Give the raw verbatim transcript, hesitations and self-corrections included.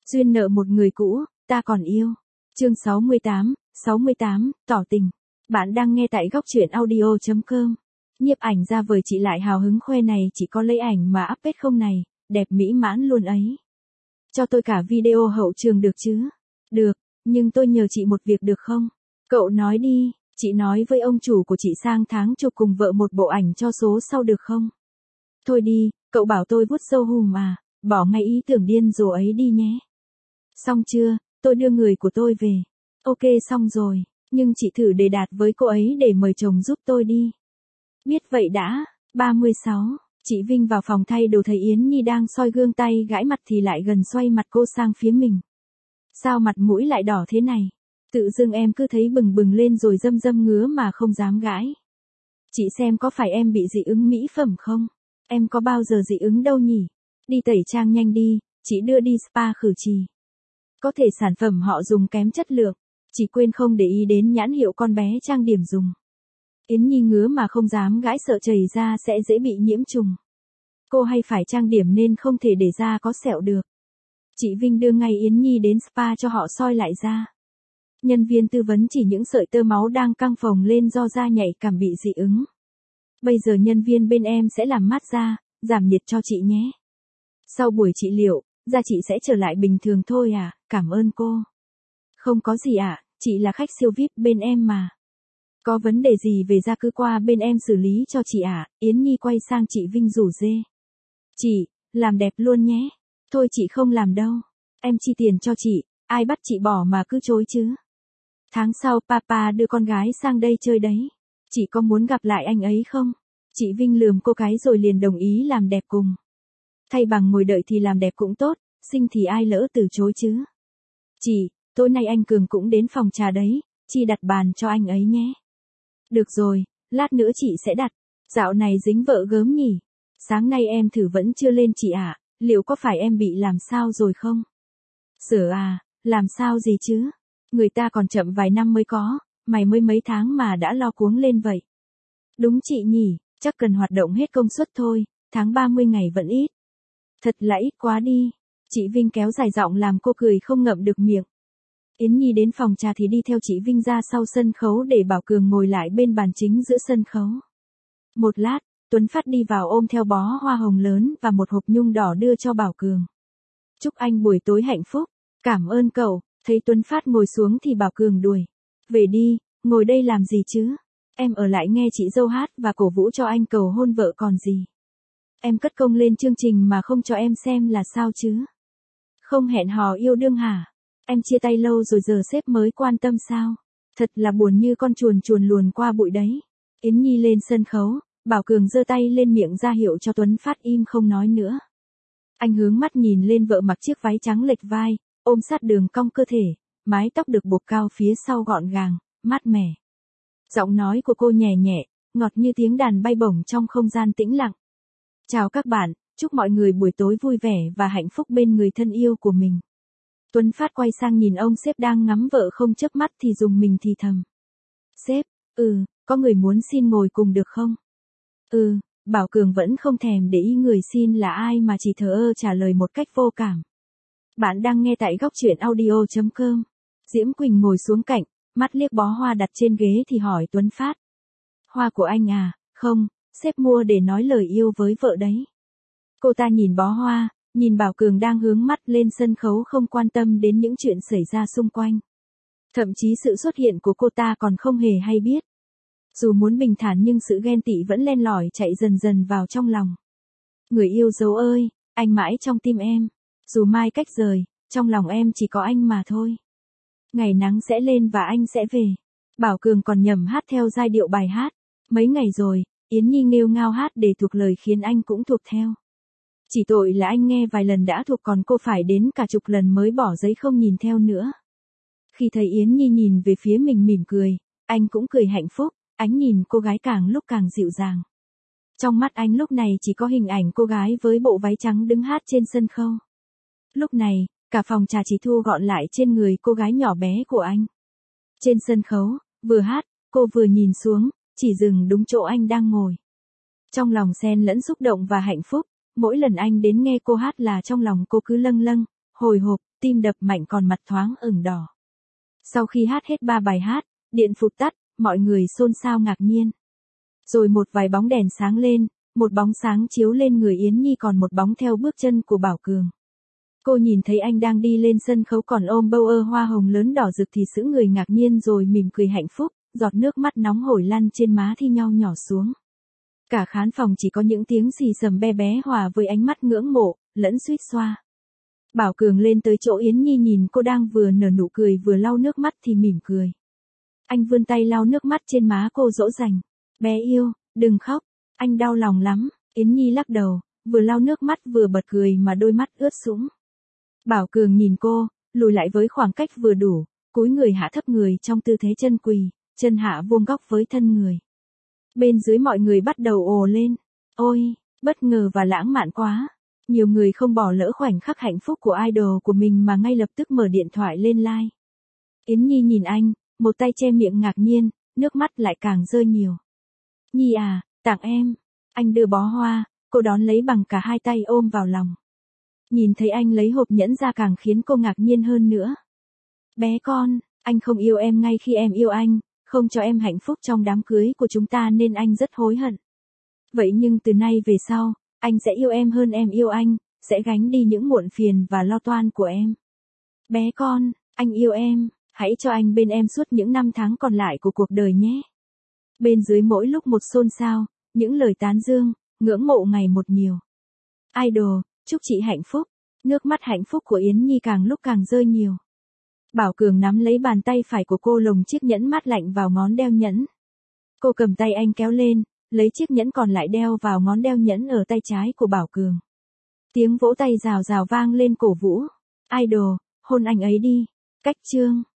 Duyên nợ một người cũ, ta còn yêu. Chương sáu mươi tám, sáu mươi tám, tỏ tình. Bạn đang nghe tại góc truyện audio chấm com. Nhiếp ảnh ra vời chị lại hào hứng khoe này chỉ có lấy ảnh mà up page không này, đẹp mỹ mãn luôn ấy. Cho tôi cả video hậu trường được chứ? Được, nhưng tôi nhờ chị một việc được không? Cậu nói đi, chị nói với ông chủ của chị sang tháng chụp cùng vợ một bộ ảnh cho số sau được không? Thôi đi, cậu bảo tôi vút sâu hùm à, bỏ ngay ý tưởng điên rồ ấy đi nhé. Xong chưa, tôi đưa người của tôi về. Ok xong rồi, nhưng chị thử đề đạt với cô ấy để mời chồng giúp tôi đi. Biết vậy đã. ba mươi sáu, chị Vinh vào phòng thay đồ thấy Yến Nhi đang soi gương tay gãi mặt thì lại gần xoay mặt cô sang phía mình. Sao mặt mũi lại đỏ thế này? Tự dưng em cứ thấy bừng bừng lên rồi dâm dâm ngứa mà không dám gãi. Chị xem có phải em bị dị ứng mỹ phẩm không? Em có bao giờ dị ứng đâu nhỉ? Đi tẩy trang nhanh đi, chị đưa đi spa khử trì. Có thể sản phẩm họ dùng kém chất lượng, chỉ quên không để ý đến nhãn hiệu con bé trang điểm dùng. Yến Nhi ngứa mà không dám gãi sợ chảy ra sẽ dễ bị nhiễm trùng. Cô hay phải trang điểm nên không thể để da có sẹo được. Chị Vinh đưa ngay Yến Nhi đến spa cho họ soi lại da. Nhân viên tư vấn chỉ những sợi tơ máu đang căng phồng lên do da nhạy cảm bị dị ứng. Bây giờ nhân viên bên em sẽ làm mát da, giảm nhiệt cho chị nhé. Sau buổi trị liệu, da chị sẽ trở lại bình thường thôi à, cảm ơn cô. Không có gì ạ, à, chị là khách siêu vi ai pi bên em mà. Có vấn đề gì về da cứ qua bên em xử lý cho chị ạ, à? Yến Nhi quay sang chị Vinh rủ rê. Chị, làm đẹp luôn nhé. Thôi chị không làm đâu. Em chi tiền cho chị, ai bắt chị bỏ mà cứ chối chứ. Tháng sau papa đưa con gái sang đây chơi đấy. Chị có muốn gặp lại anh ấy không? Chị Vinh lườm cô cái rồi liền đồng ý làm đẹp cùng. Thay bằng ngồi đợi thì làm đẹp cũng tốt, xinh thì ai lỡ từ chối chứ. Chị, tối nay anh Cường cũng đến phòng trà đấy, chị đặt bàn cho anh ấy nhé. Được rồi, lát nữa chị sẽ đặt. Dạo này dính vợ gớm nhỉ? Sáng nay em thử vẫn chưa lên chị ạ, à, liệu có phải em bị làm sao rồi không? Sửa à, làm sao gì chứ? Người ta còn chậm vài năm mới có, mày mới mấy tháng mà đã lo cuống lên vậy. Đúng chị nhỉ, chắc cần hoạt động hết công suất thôi, tháng ba mươi ngày vẫn ít. Thật là ít quá đi. Chị Vinh kéo dài giọng làm cô cười không ngậm được miệng. Yến Nhi đến phòng trà thì đi theo chị Vinh ra sau sân khấu để Bảo Cường ngồi lại bên bàn chính giữa sân khấu. Một lát, Tuấn Phát đi vào ôm theo bó hoa hồng lớn và một hộp nhung đỏ đưa cho Bảo Cường. Chúc anh buổi tối hạnh phúc. Cảm ơn cậu. Thấy Tuấn Phát ngồi xuống thì Bảo Cường đuổi. Về đi, ngồi đây làm gì chứ? Em ở lại nghe chị dâu hát và cổ vũ cho anh cầu hôn vợ còn gì. Em cất công lên chương trình mà không cho em xem là sao chứ? Không hẹn hò yêu đương hả? Em chia tay lâu rồi giờ sếp mới quan tâm sao? Thật là buồn như con chuồn chuồn luồn qua bụi đấy. Yến Nhi lên sân khấu, Bảo Cường giơ tay lên miệng ra hiệu cho Tuấn Phát im không nói nữa. Anh hướng mắt nhìn lên vợ mặc chiếc váy trắng lệch vai, ôm sát đường cong cơ thể, mái tóc được buộc cao phía sau gọn gàng, mát mẻ. Giọng nói của cô nhẹ nhẹ, ngọt như tiếng đàn bay bổng trong không gian tĩnh lặng. Chào các bạn, chúc mọi người buổi tối vui vẻ và hạnh phúc bên người thân yêu của mình. Tuấn Phát quay sang nhìn ông sếp đang ngắm vợ không chớp mắt thì dùng mình thì thầm. Sếp, ừ, có người muốn xin ngồi cùng được không? Ừ, Bảo Cường vẫn không thèm để ý người xin là ai mà chỉ thờ ơ trả lời một cách vô cảm. Bạn đang nghe tại góc truyện audio chấm com. Diễm Quỳnh ngồi xuống cạnh, mắt liếc bó hoa đặt trên ghế thì hỏi Tuấn Phát. Hoa của anh à? Không, sếp mua để nói lời yêu với vợ đấy. Cô ta nhìn bó hoa, nhìn Bảo Cường đang hướng mắt lên sân khấu không quan tâm đến những chuyện xảy ra xung quanh. Thậm chí sự xuất hiện của cô ta còn không hề hay biết. Dù muốn bình thản nhưng sự ghen tị vẫn len lỏi chạy dần dần vào trong lòng. Người yêu dấu ơi, anh mãi trong tim em. Dù mai cách rời, trong lòng em chỉ có anh mà thôi. Ngày nắng sẽ lên và anh sẽ về. Bảo Cường còn nhầm hát theo giai điệu bài hát. Mấy ngày rồi, Yến Nhi nghêu ngao hát để thuộc lời khiến anh cũng thuộc theo. Chỉ tội là anh nghe vài lần đã thuộc còn cô phải đến cả chục lần mới bỏ giấy không nhìn theo nữa. Khi thấy Yến Nhi nhìn về phía mình mỉm cười, anh cũng cười hạnh phúc, ánh nhìn cô gái càng lúc càng dịu dàng. Trong mắt anh lúc này chỉ có hình ảnh cô gái với bộ váy trắng đứng hát trên sân khấu. Lúc này, cả phòng trà chỉ thu gọn lại trên người cô gái nhỏ bé của anh. Trên sân khấu, vừa hát, cô vừa nhìn xuống, chỉ dừng đúng chỗ anh đang ngồi. Trong lòng xen lẫn xúc động và hạnh phúc, mỗi lần anh đến nghe cô hát là trong lòng cô cứ lâng lâng, hồi hộp, tim đập mạnh còn mặt thoáng ửng đỏ. Sau khi hát hết ba bài hát, điện phụt tắt, mọi người xôn xao ngạc nhiên. Rồi một vài bóng đèn sáng lên, một bóng sáng chiếu lên người Yến Nhi còn một bóng theo bước chân của Bảo Cường. Cô nhìn thấy anh đang đi lên sân khấu còn ôm bâu ơ hoa hồng lớn đỏ rực thì sững người ngạc nhiên rồi mỉm cười hạnh phúc, giọt nước mắt nóng hổi lăn trên má thi nhau nhỏ xuống. Cả khán phòng chỉ có những tiếng xì xầm be bé hòa với ánh mắt ngưỡng mộ, lẫn suýt xoa. Bảo Cường lên tới chỗ Yến Nhi nhìn cô đang vừa nở nụ cười vừa lau nước mắt thì mỉm cười. Anh vươn tay lau nước mắt trên má cô dỗ dành. Bé yêu, đừng khóc, anh đau lòng lắm. Yến Nhi lắc đầu, vừa lau nước mắt vừa bật cười mà đôi mắt ướt sũng. Bảo Cường nhìn cô, lùi lại với khoảng cách vừa đủ, cúi người hạ thấp người trong tư thế chân quỳ, chân hạ vuông góc với thân người. Bên dưới mọi người bắt đầu ồ lên. Ôi, bất ngờ và lãng mạn quá. Nhiều người không bỏ lỡ khoảnh khắc hạnh phúc của idol của mình mà ngay lập tức mở điện thoại lên like. Yến Nhi nhìn anh, một tay che miệng ngạc nhiên, nước mắt lại càng rơi nhiều. Nhi à, tặng em. Anh đưa bó hoa, cô đón lấy bằng cả hai tay ôm vào lòng. Nhìn thấy anh lấy hộp nhẫn ra càng khiến cô ngạc nhiên hơn nữa. Bé con, anh không yêu em ngay khi em yêu anh, không cho em hạnh phúc trong đám cưới của chúng ta nên anh rất hối hận. Vậy nhưng từ nay về sau, anh sẽ yêu em hơn em yêu anh, sẽ gánh đi những muộn phiền và lo toan của em. Bé con, anh yêu em, hãy cho anh bên em suốt những năm tháng còn lại của cuộc đời nhé. Bên dưới mỗi lúc một xôn xao, những lời tán dương, ngưỡng mộ ngày một nhiều. Idol, chúc chị hạnh phúc. Nước mắt hạnh phúc của Yến Nhi càng lúc càng rơi nhiều. Bảo Cường nắm lấy bàn tay phải của cô lồng chiếc nhẫn mát lạnh vào ngón đeo nhẫn. Cô cầm tay anh kéo lên, lấy chiếc nhẫn còn lại đeo vào ngón đeo nhẫn ở tay trái của Bảo Cường. Tiếng vỗ tay rào rào vang lên cổ vũ. Idol, hôn anh ấy đi. Cách chương.